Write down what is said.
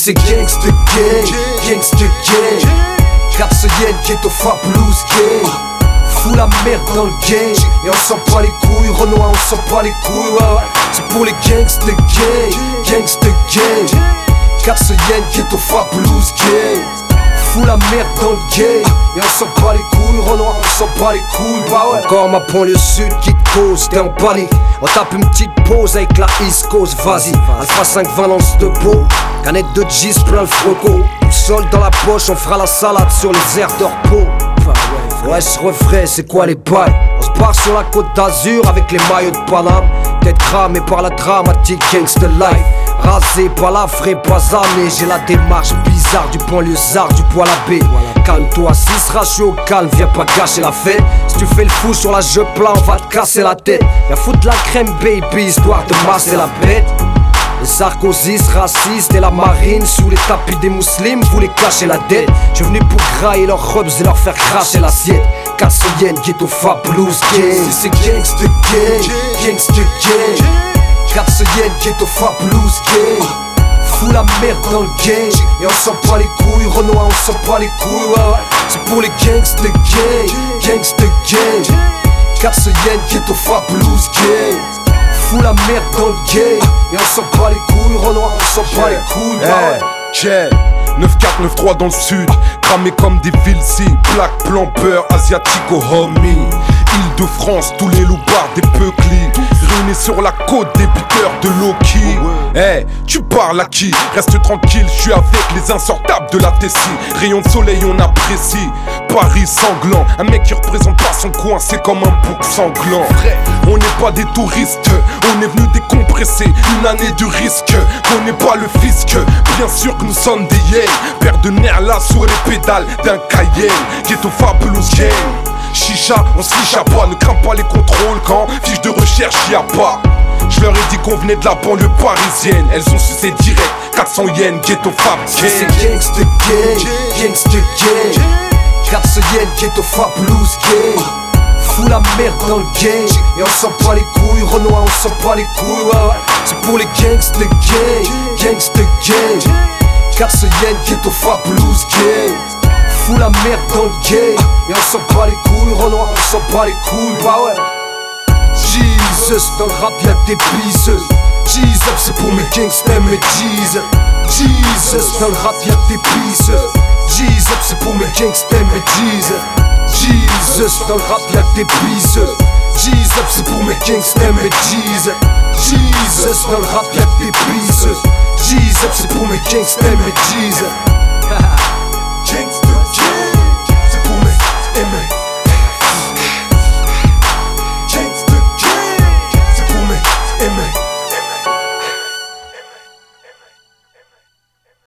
c'est gangsta gang, gangsta gang. Caps yen, ghetto fab blues gang. Fous la merde dans le game et on s'en bat les couilles, Renoir on s'en bat les couilles, ouais, ouais. C'est pour les gangsta gang, gangsta gang. Caps yen, ghetto fab blues gang. Fous la merde dans le game et on s'en bat les couilles, Renoir on s'en bat les couilles, bah ouais. Encore ma banlieue sud qui te cause, t'es en panique. On tape une petite pause avec la East Coast, vas-y. Alpha 5 Valence de beau, canette de G's plein le froco. Sol dans la poche, on fera la salade sur les airs de repos. Ouais, ce refrain, c'est quoi les bails? On se barre sur la côte d'Azur avec les maillots de Paname. Tête cramée par la dramatique gangsta life. Rasé par la vraie basanée, j'ai la démarche bizarre du banlieusard du poil à B. Calme-toi, 6 ratio au calme, viens pas gâcher la fête. Si tu fais le fou sur la jeu plat, on va te casser la tête. Viens foutre la crème baby, histoire de masser la bête. Les Sarkozys racistes et la marine sous les tapis des musulmans voulaient cacher la dette. J'suis venu pour grailler leurs robes et leur faire cracher l'assiette. Cassoyenne, ghetto fab blues gang. C'est gangsta gang, gangsta gang. Cassoyenne, ghetto fab blues gang. Fous la merde dans le game et on s'en bat les couilles, Renoir on s'en bat les couilles, ouais, ouais. C'est pour les gangsta gang, gangsta gang. Cassoyenne, ghetto fab blues gang. Fous la merde dans le game et on s'en bat les couilles, Renoir on s'en bat les couilles, bah ouais. 9493 dans le sud, cramé comme des villes-ci. Black, blanc, beurre, asiatico, homie. Île-de-France, tous les loupards des peuclis. Réunis sur la côte des buteurs de Loki. Hey, tu parles à qui? Reste tranquille, je suis avec les insortables de la Tessie. Rayon de soleil, on apprécie. Paris sanglant, un mec qui représente pas son coin, c'est comme un bouc sanglant. On n'est pas des touristes, on est venu décompresser une année de risque. On n'est pas le fisc, bien sûr que nous sommes des yens. Paire de nerfs là sur les pédales d'un Cayenne. Ghetto fabulous gang. Chicha, on se fiche à pas, ne crains pas les contrôles quand fiche de recherche y a pas. Je leur ai dit qu'on venait de la banlieue parisienne, elles ont sucé direct, 400 yens, ghetto fab gang. C'est gangsta gang, gangsta gang. 400 yens, ghetto fab blues gang. Fous la merde dans le game et on s'en bat les couilles, Renoir on s'en bat les couilles, ouais, ouais. C'est pour les gangsta gang, gangsta gang. 400 yens, ghetto fab blues gang. Fous la merde dans le game et on s'en bat les couilles, Renoir on s'en bat les couilles, bah ouais. Jesus, dans le rap y'a des biseuses. Jesus, c'est pour mes gangsters, mes Jesus. Jesus, dans le rap y'a des biseuses. Jesus, c'est pour mes gangsters, mes Jesus. Jesus, dans le rap y'a des biseuses. Jesus, c'est pour mes gangsters, mes Jesus. Jesus, dans le rap y'a des biseuses. Jesus, c'est pour mes gangsters, mes Jesus.